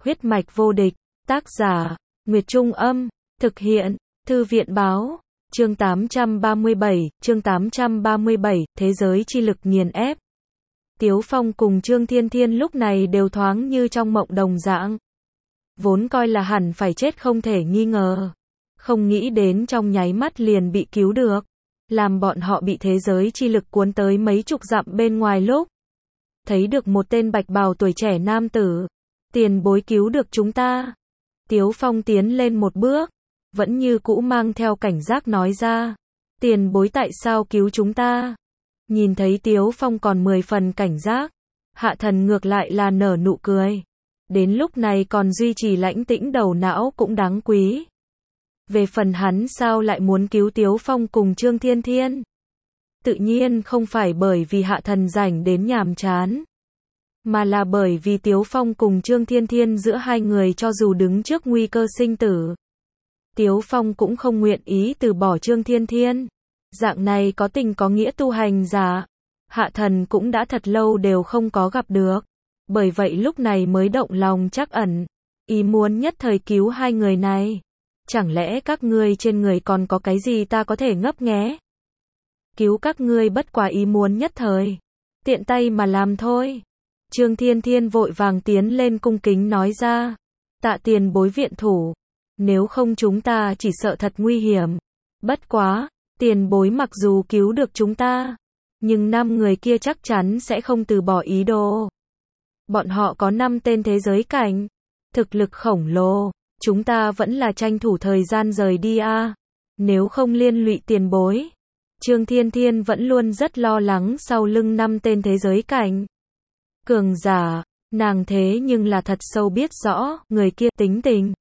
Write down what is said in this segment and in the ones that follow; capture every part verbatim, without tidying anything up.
Huyết mạch vô địch, tác giả, Nguyệt Trung Âm, thực hiện, Thư viện Báo, chương tám trăm ba mươi bảy, chương tám trăm ba mươi bảy, thế giới chi lực nghiền ép. Tiếu Phong cùng Trương Thiên Thiên lúc này đều thoáng như trong mộng đồng dạng. Vốn coi là hẳn phải chết không thể nghi ngờ. Không nghĩ đến trong nháy mắt liền bị cứu được. Làm bọn họ bị thế giới chi lực cuốn tới mấy chục dặm bên ngoài lúc. Thấy được một tên bạch bào tuổi trẻ nam tử. Tiền bối cứu được chúng ta. Tiếu Phong tiến lên một bước. Vẫn như cũ mang theo cảnh giác nói ra. Tiền bối tại sao cứu chúng ta? Nhìn thấy Tiếu Phong còn mười phần cảnh giác. Hạ thần ngược lại là nở nụ cười. Đến lúc này còn duy trì lãnh tĩnh đầu não cũng đáng quý. Về phần hắn sao lại muốn cứu Tiếu Phong cùng Trương Thiên Thiên? Tự nhiên không phải bởi vì hạ thần rảnh đến nhàm chán. Mà là bởi vì Tiếu Phong cùng Trương Thiên Thiên giữa hai người cho dù đứng trước nguy cơ sinh tử. Tiếu Phong cũng không nguyện ý từ bỏ Trương Thiên Thiên. Dạng này có tình có nghĩa tu hành giả. Hạ thần cũng đã thật lâu đều không có gặp được. Bởi vậy lúc này mới động lòng trắc ẩn. Ý muốn nhất thời cứu hai người này. Chẳng lẽ các ngươi trên người còn có cái gì ta có thể ngấp nghé? Cứu các ngươi bất quá ý muốn nhất thời. Tiện tay mà làm thôi. Trương Thiên Thiên vội vàng tiến lên cung kính nói ra. Tạ tiền bối viện thủ. Nếu không chúng ta chỉ sợ thật nguy hiểm. Bất quá, tiền bối mặc dù cứu được chúng ta. Nhưng năm người kia chắc chắn sẽ không từ bỏ ý đồ. Bọn họ có năm tên thế giới cảnh. Thực lực khổng lồ. Chúng ta vẫn là tranh thủ thời gian rời đi a. Nếu không liên lụy tiền bối. Trương Thiên Thiên vẫn luôn rất lo lắng sau lưng năm tên thế giới cảnh. Cường giả, nàng thế nhưng là thật sâu biết rõ, người kia tính tình.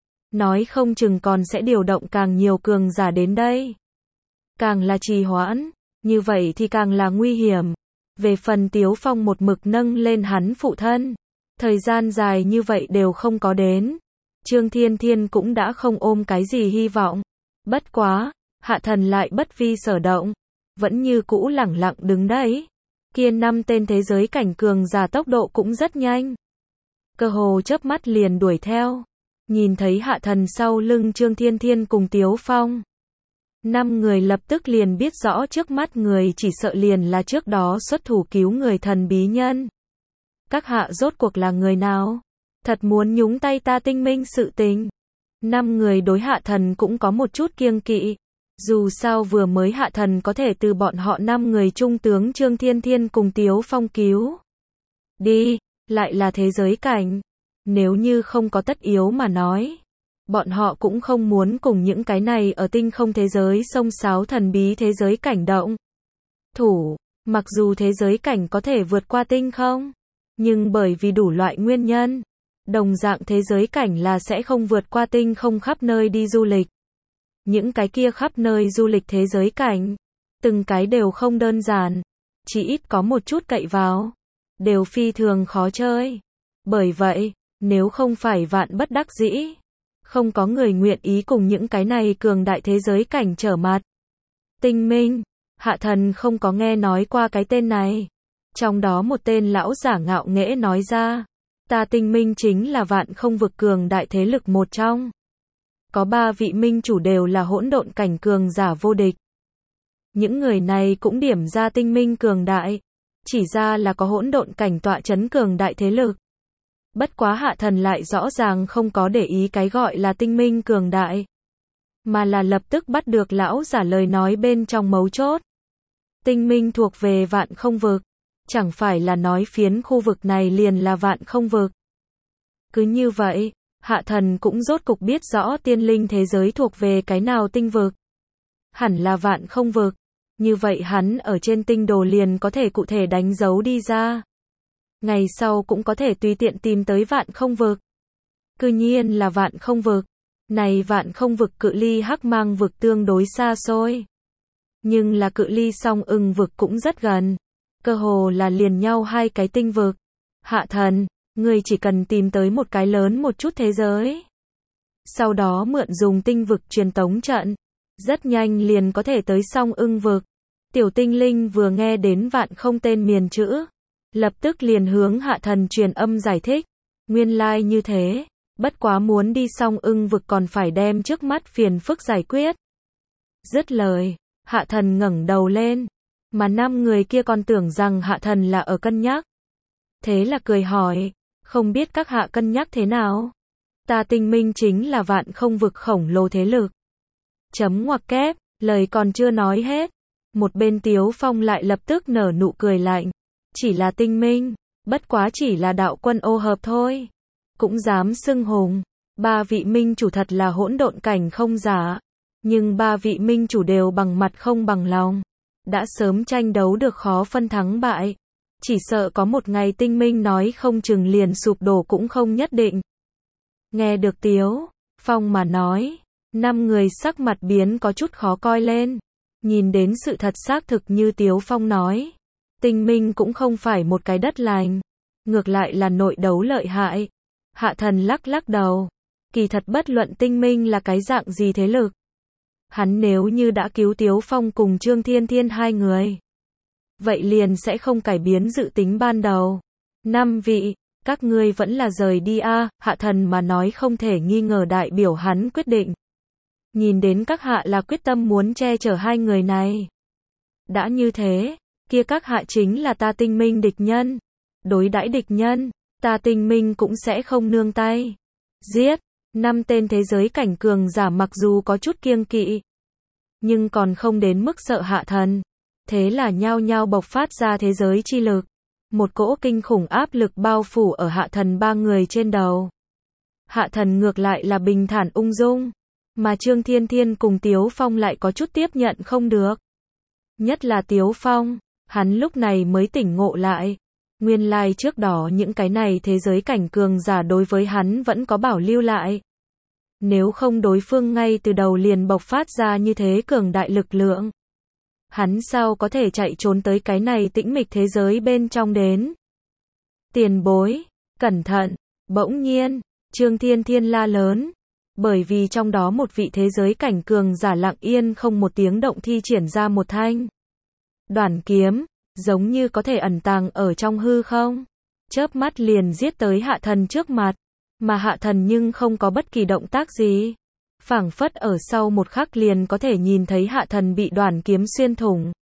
Nói không chừng còn sẽ điều động càng nhiều cường giả đến đây. Càng là trì hoãn, như vậy thì càng là nguy hiểm. Về phần Tiếu Phong một mực nâng lên hắn phụ thân. Thời gian dài như vậy đều không có đến. Trương Thiên Thiên cũng đã không ôm cái gì hy vọng. Bất quá, hạ thần lại bất vi sở động. Vẫn như cũ lẳng lặng đứng đấy. Kia năm tên thế giới cảnh cường giả tốc độ cũng rất nhanh. Cơ hồ chớp mắt liền đuổi theo. Nhìn thấy hạ thần sau lưng Trương Thiên Thiên cùng Tiếu Phong. Năm người lập tức liền biết rõ trước mắt người chỉ sợ liền là trước đó xuất thủ cứu người thần bí nhân. Các hạ rốt cuộc là người nào? Thật muốn nhúng tay ta tinh minh sự tình. Năm người đối hạ thần cũng có một chút kiêng kỵ. Dù sao vừa mới hạ thần có thể từ bọn họ năm người trung tướng Trương Thiên Thiên cùng Tiếu Phong cứu. Đi, lại là thế giới cảnh. Nếu như không có tất yếu mà nói. Bọn họ cũng không muốn cùng những cái này ở tinh không thế giới xông xáo thần bí thế giới cảnh động. Thủ, mặc dù thế giới cảnh có thể vượt qua tinh không. Nhưng bởi vì đủ loại nguyên nhân. Đồng dạng thế giới cảnh là sẽ không vượt qua tinh không khắp nơi đi du lịch. Những cái kia khắp nơi du lịch thế giới cảnh. Từng cái đều không đơn giản. Chỉ ít có một chút cậy vào. Đều phi thường khó chơi. Bởi vậy, nếu không phải vạn bất đắc dĩ. Không có người nguyện ý cùng những cái này cường đại thế giới cảnh trở mặt. Tinh minh. Hạ thần không có nghe nói qua cái tên này. Trong đó một tên lão giả ngạo nghễ nói ra. Ta tinh minh chính là vạn không vực cường đại thế lực một trong. Có ba vị minh chủ đều là hỗn độn cảnh cường giả vô địch. Những người này cũng điểm ra tinh minh cường đại. Chỉ ra là có hỗn độn cảnh tọa chấn cường đại thế lực. Bất quá hạ thần lại rõ ràng không có để ý cái gọi là tinh minh cường đại. Mà là lập tức bắt được lão giả lời nói bên trong mấu chốt. Tinh minh thuộc về vạn không vực. Chẳng phải là nói phiến khu vực này liền là vạn không vực. Cứ như vậy, hạ thần cũng rốt cục biết rõ tiên linh thế giới thuộc về cái nào tinh vực. Hẳn là vạn không vực. Như vậy hắn ở trên tinh đồ liền có thể cụ thể đánh dấu đi ra. Ngày sau cũng có thể tùy tiện tìm tới vạn không vực. Cư nhiên là vạn không vực. Này vạn không vực cự ly hắc mang vực tương đối xa xôi. Nhưng là cự ly song ưng vực cũng rất gần. Cơ hồ là liền nhau hai cái tinh vực. Hạ thần, ngươi chỉ cần tìm tới một cái lớn một chút thế giới. Sau đó mượn dùng tinh vực truyền tống trận. Rất nhanh liền có thể tới song ưng vực. Tiểu tinh linh vừa nghe đến vạn không tên miền chữ. Lập tức liền hướng hạ thần truyền âm giải thích. Nguyên lai like như thế, bất quá muốn đi Song Ưng vực còn phải đem trước mắt phiền phức giải quyết. Dứt lời, Hạ Thần ngẩng đầu lên, mà năm người kia còn tưởng rằng Hạ Thần là ở cân nhắc. Thế là cười hỏi, không biết các hạ cân nhắc thế nào? Ta Tinh Minh chính là vạn không vực khổng lồ thế lực. Chấm ngoặc kép, lời còn chưa nói hết. Một bên Tiếu Phong lại lập tức nở nụ cười lạnh. Chỉ là Tinh Minh, bất quá chỉ là đạo quân ô hợp thôi. Cũng dám xưng hùng. Ba vị minh chủ thật là hỗn độn cảnh không giả. Nhưng ba vị minh chủ đều bằng mặt không bằng lòng. Đã sớm tranh đấu được khó phân thắng bại. Chỉ sợ có một ngày Tinh Minh nói không chừng liền sụp đổ cũng không nhất định. Nghe được Tiếu Phong mà nói, năm người sắc mặt biến có chút khó coi lên. Nhìn đến sự thật xác thực như Tiếu Phong nói, Tinh Minh cũng không phải một cái đất lành, ngược lại là nội đấu lợi hại. Hạ Thần lắc lắc đầu, kỳ thật bất luận Tinh Minh là cái dạng gì thế lực, hắn nếu như đã cứu Tiếu Phong cùng Trương Thiên Thiên hai người, vậy liền sẽ không cải biến dự tính ban đầu. Năm vị, các ngươi vẫn là rời đi a, à, Hạ Thần mà nói không thể nghi ngờ đại biểu hắn quyết định. Nhìn đến các hạ là quyết tâm muốn che chở hai người này. Đã như thế, kia các hạ chính là ta Tinh Minh địch nhân. Đối đãi địch nhân, ta Tinh Minh cũng sẽ không nương tay. Giết, năm tên thế giới cảnh cường giả mặc dù có chút kiêng kỵ, nhưng còn không đến mức sợ Hạ Thần. Thế là nhao nhao bộc phát ra thế giới chi lực. Một cỗ kinh khủng áp lực bao phủ ở Hạ Thần ba người trên đầu. Hạ Thần ngược lại là bình thản ung dung. Mà Trương Thiên Thiên cùng Tiếu Phong lại có chút tiếp nhận không được. Nhất là Tiếu Phong, hắn lúc này mới tỉnh ngộ lại. Nguyên lai like trước đó những cái này thế giới cảnh cường giả đối với hắn vẫn có bảo lưu lại. Nếu không đối phương ngay từ đầu liền bộc phát ra như thế cường đại lực lượng, hắn sao có thể chạy trốn tới cái này tĩnh mịch thế giới bên trong đến. Tiền bối, cẩn thận, bỗng nhiên, Trương Thiên Thiên la lớn. Bởi vì trong đó một vị thế giới cảnh cường giả lặng yên không một tiếng động thi triển ra một thanh đoản kiếm, giống như có thể ẩn tàng ở trong hư không. Chớp mắt liền giết tới Hạ Thần trước mặt, mà Hạ Thần nhưng không có bất kỳ động tác gì. Phảng phất ở sau một khắc liền có thể nhìn thấy Hạ Thần bị đoản kiếm xuyên thủng.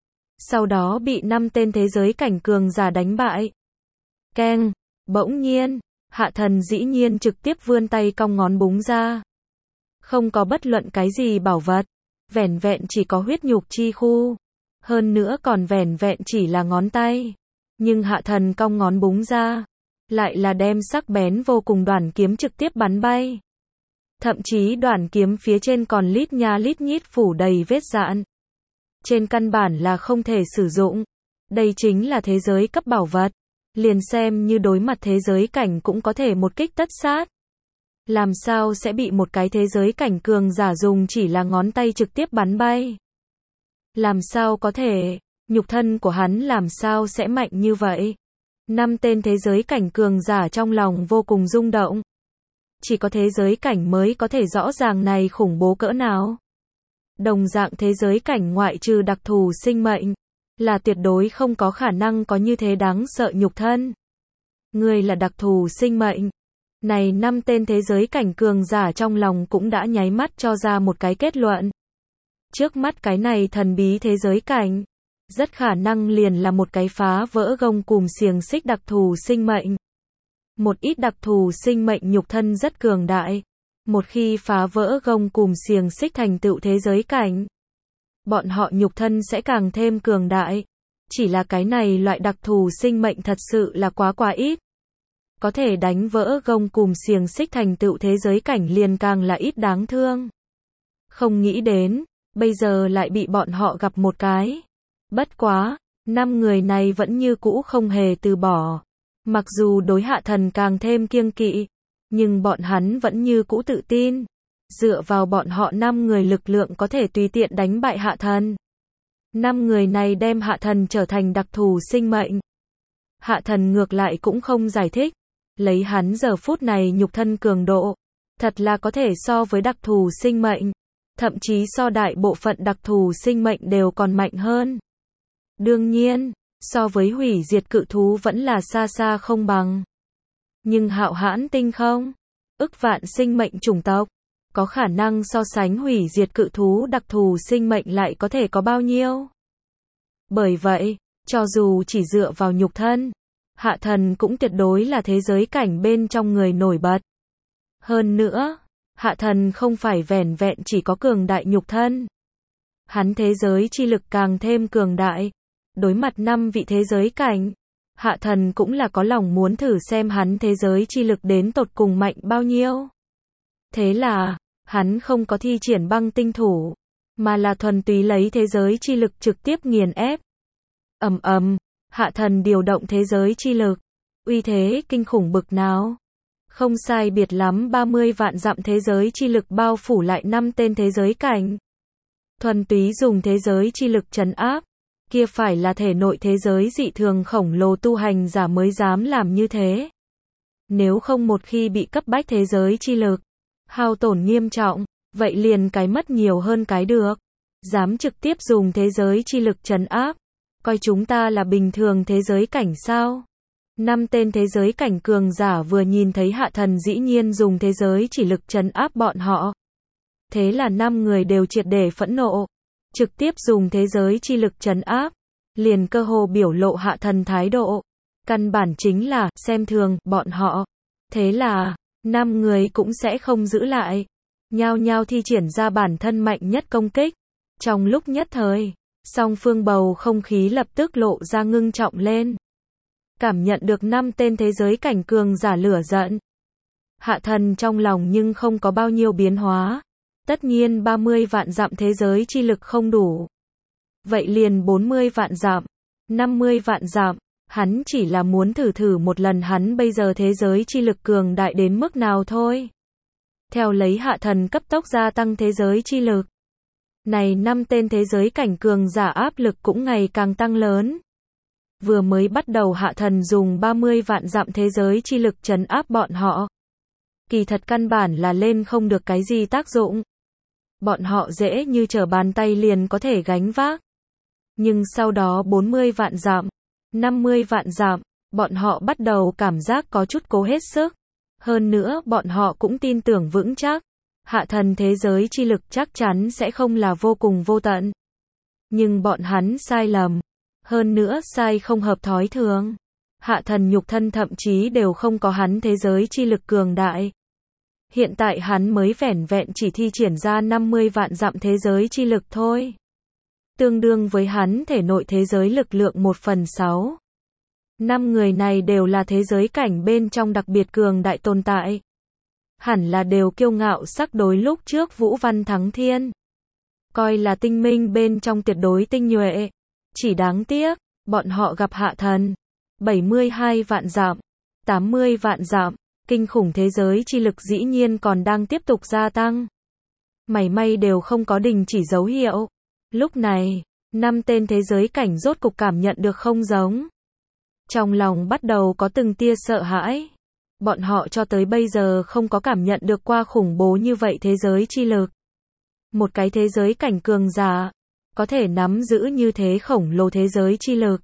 Sau đó bị năm tên thế giới cảnh cường giả đánh bại. Keng, bỗng nhiên, Hạ Thần dĩ nhiên trực tiếp vươn tay cong ngón búng ra. Không có bất luận cái gì bảo vật, vẻn vẹn chỉ có huyết nhục chi khu. Hơn nữa còn vẻn vẹn chỉ là ngón tay. Nhưng Hạ Thần cong ngón búng ra, lại là đem sắc bén vô cùng đoản kiếm trực tiếp bắn bay. Thậm chí đoản kiếm phía trên còn lít nha lít nhít phủ đầy vết rạn. Trên căn bản là không thể sử dụng. Đây chính là thế giới cấp bảo vật. Liền xem như đối mặt thế giới cảnh cũng có thể một kích tất sát. Làm sao sẽ bị một cái thế giới cảnh cường giả dùng chỉ là ngón tay trực tiếp bắn bay? Làm sao có thể? Nhục thân của hắn làm sao sẽ mạnh như vậy? Năm tên thế giới cảnh cường giả trong lòng vô cùng rung động. Chỉ có thế giới cảnh mới có thể rõ ràng này khủng bố cỡ nào. Đồng dạng thế giới cảnh ngoại trừ đặc thù sinh mệnh, là tuyệt đối không có khả năng có như thế đáng sợ nhục thân. Người là đặc thù sinh mệnh. Này năm tên thế giới cảnh cường giả trong lòng cũng đã nháy mắt cho ra một cái kết luận. Trước mắt cái này thần bí thế giới cảnh, rất khả năng liền là một cái phá vỡ gông cùm xiềng xích đặc thù sinh mệnh. Một ít đặc thù sinh mệnh nhục thân rất cường đại. Một khi phá vỡ gông cùm xiềng xích thành tựu thế giới cảnh, bọn họ nhục thân sẽ càng thêm cường đại. Chỉ là cái này loại đặc thù sinh mệnh thật sự là quá quá ít. Có thể đánh vỡ gông cùm xiềng xích thành tựu thế giới cảnh liền càng là ít đáng thương. Không nghĩ đến, bây giờ lại bị bọn họ gặp một cái. Bất quá, năm người này vẫn như cũ không hề từ bỏ. Mặc dù đối Hạ Thần càng thêm kiêng kỵ, nhưng bọn hắn vẫn như cũ tự tin. Dựa vào bọn họ năm người lực lượng có thể tùy tiện đánh bại Hạ Thần. Năm người này đem Hạ Thần trở thành đặc thù sinh mệnh. Hạ Thần ngược lại cũng không giải thích. Lấy hắn giờ phút này nhục thân cường độ, thật là có thể so với đặc thù sinh mệnh. Thậm chí so đại bộ phận đặc thù sinh mệnh đều còn mạnh hơn. Đương nhiên, so với hủy diệt cự thú vẫn là xa xa không bằng. Nhưng hạo hãn tinh không, ức vạn sinh mệnh chủng tộc, có khả năng so sánh hủy diệt cự thú đặc thù sinh mệnh lại có thể có bao nhiêu? Bởi vậy, cho dù chỉ dựa vào nhục thân, hạ thần cũng tuyệt đối là thế giới cảnh bên trong người nổi bật. Hơn nữa, hạ thần không phải vẻn vẹn chỉ có cường đại nhục thân. Hắn thế giới chi lực càng thêm cường đại. Đối mặt năm vị thế giới cảnh, hạ thần cũng là có lòng muốn thử xem hắn thế giới chi lực đến tột cùng mạnh bao nhiêu. Thế là, hắn không có thi triển băng tinh thủ, mà là thuần túy lấy thế giới chi lực trực tiếp nghiền ép. Ầm ầm, hạ thần điều động thế giới chi lực, uy thế kinh khủng bực nào. Không sai biệt lắm ba mươi vạn dặm thế giới chi lực bao phủ lại năm tên thế giới cảnh. Thuần túy dùng thế giới chi lực trấn áp, kia phải là thể nội thế giới dị thường khổng lồ tu hành giả mới dám làm như thế. Nếu không một khi bị cấp bách thế giới chi lực, hao tổn nghiêm trọng, vậy liền cái mất nhiều hơn cái được. Dám trực tiếp dùng thế giới chi lực trấn áp, coi chúng ta là bình thường thế giới cảnh sao? Năm tên thế giới cảnh cường giả vừa nhìn thấy hạ thần dĩ nhiên dùng thế giới chỉ lực trấn áp bọn họ. Thế là năm người đều triệt để phẫn nộ, trực tiếp dùng thế giới chi lực trấn áp, liền cơ hồ biểu lộ hạ thần thái độ. Căn bản chính là xem thường bọn họ. Thế là, năm người cũng sẽ không giữ lại, nhao nhao thi triển ra bản thân mạnh nhất công kích. Trong lúc nhất thời, song phương bầu không khí lập tức lộ ra ngưng trọng lên. Cảm nhận được năm tên thế giới cảnh cường giả lửa giận, hạ thần trong lòng nhưng không có bao nhiêu biến hóa. Tất nhiên ba mươi vạn dặm thế giới chi lực không đủ. Vậy liền bốn mươi vạn dặm, năm mươi vạn dặm, hắn chỉ là muốn thử thử một lần hắn bây giờ thế giới chi lực cường đại đến mức nào thôi. Theo lấy hạ thần cấp tốc gia tăng thế giới chi lực. Này năm tên thế giới cảnh cường giả áp lực cũng ngày càng tăng lớn. Vừa mới bắt đầu hạ thần dùng ba mươi vạn dặm thế giới chi lực trấn áp bọn họ. Kỳ thật căn bản là lên không được cái gì tác dụng. Bọn họ dễ như trở bàn tay liền có thể gánh vác. Nhưng sau đó bốn mươi vạn dặm, năm mươi vạn dặm, bọn họ bắt đầu cảm giác có chút cố hết sức. Hơn nữa bọn họ cũng tin tưởng vững chắc, hạ thần thế giới chi lực chắc chắn sẽ không là vô cùng vô tận. Nhưng bọn hắn sai lầm. Hơn nữa sai không hợp thói thường. Hạ thần nhục thân thậm chí đều không có hắn thế giới chi lực cường đại. Hiện tại hắn mới vẻn vẹn chỉ thi triển ra năm mươi vạn dặm thế giới chi lực thôi. Tương đương với hắn thể nội thế giới lực lượng một phần sáu. Năm người này đều là thế giới cảnh bên trong đặc biệt cường đại tồn tại. Hẳn là đều kiêu ngạo sắc đối lúc trước Vũ Văn thắng thiên. Coi là tinh minh bên trong tuyệt đối tinh nhuệ. Chỉ đáng tiếc, bọn họ gặp hạ thần. bảy mươi hai vạn dặm, tám mươi vạn dặm, kinh khủng thế giới chi lực dĩ nhiên còn đang tiếp tục gia tăng. Mảy may đều không có đình chỉ dấu hiệu. Lúc này, năm tên thế giới cảnh rốt cục cảm nhận được không giống. Trong lòng bắt đầu có từng tia sợ hãi. Bọn họ cho tới bây giờ không có cảm nhận được qua khủng bố như vậy thế giới chi lực. Một cái thế giới cảnh cường giả, có thể nắm giữ như thế khổng lồ thế giới chi lực.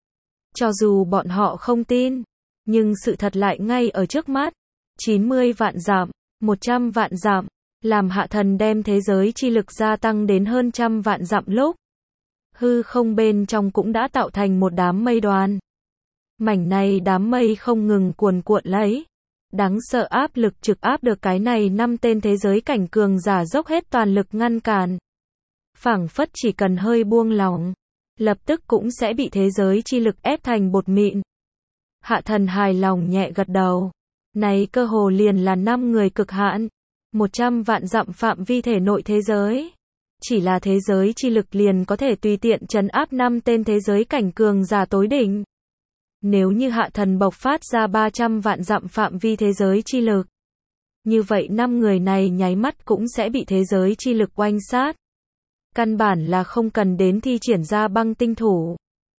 Cho dù bọn họ không tin, nhưng sự thật lại ngay ở trước mắt. chín mươi vạn dặm, một trăm vạn dặm, làm hạ thần đem thế giới chi lực gia tăng đến hơn trăm vạn dặm lúc. Hư không bên trong cũng đã tạo thành một đám mây đoàn. Mảnh này đám mây không ngừng cuồn cuộn lấy. Đáng sợ áp lực trực áp được cái này năm tên thế giới cảnh cường giả dốc hết toàn lực ngăn cản. Phảng phất chỉ cần hơi buông lỏng, lập tức cũng sẽ bị thế giới chi lực ép thành bột mịn. Hạ thần hài lòng nhẹ gật đầu. Này cơ hồ liền là năm người cực hạn. một trăm vạn dặm phạm vi thể nội thế giới. Chỉ là thế giới chi lực liền có thể tùy tiện trấn áp năm tên thế giới cảnh cường giả tối đỉnh. Nếu như hạ thần bộc phát ra ba trăm vạn dặm phạm vi thế giới chi lực, như vậy năm người này nháy mắt cũng sẽ bị thế giới chi lực oanh sát. Căn bản là không cần đến thi triển ra băng tinh thủ.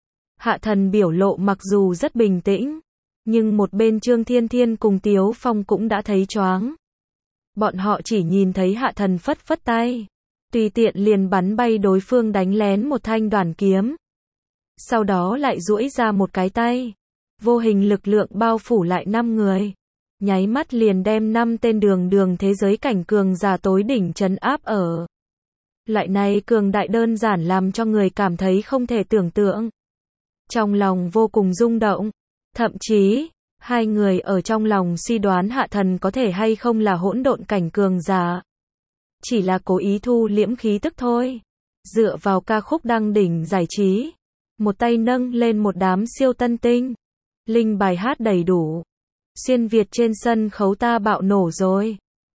Hạ thần biểu lộ mặc dù rất bình tĩnh, nhưng một bên Trương Thiên Thiên cùng Tiếu Phong cũng đã thấy choáng. Bọn họ chỉ nhìn thấy hạ thần phất phất tay, tùy tiện liền bắn bay đối phương đánh lén một thanh đoàn kiếm. Sau đó lại duỗi ra một cái tay, vô hình lực lượng bao phủ lại năm người. nháy mắt liền đem năm tên đường đường thế giới cảnh cường giả tối đỉnh trấn áp ở. Loại này cường đại đơn giản làm cho người cảm thấy không thể tưởng tượng. Trong lòng vô cùng rung động. Thậm chí, hai người ở trong lòng suy đoán Hạ Thần có thể hay không là hỗn độn cảnh cường giả. Chỉ là cố ý thu liễm khí tức thôi. Dựa vào ca khúc đăng đỉnh giải trí. Một tay nâng lên một đám siêu tân tinh. Linh bài hát đầy đủ. Xuyên Việt trên sân khấu ta bạo nổ rồi.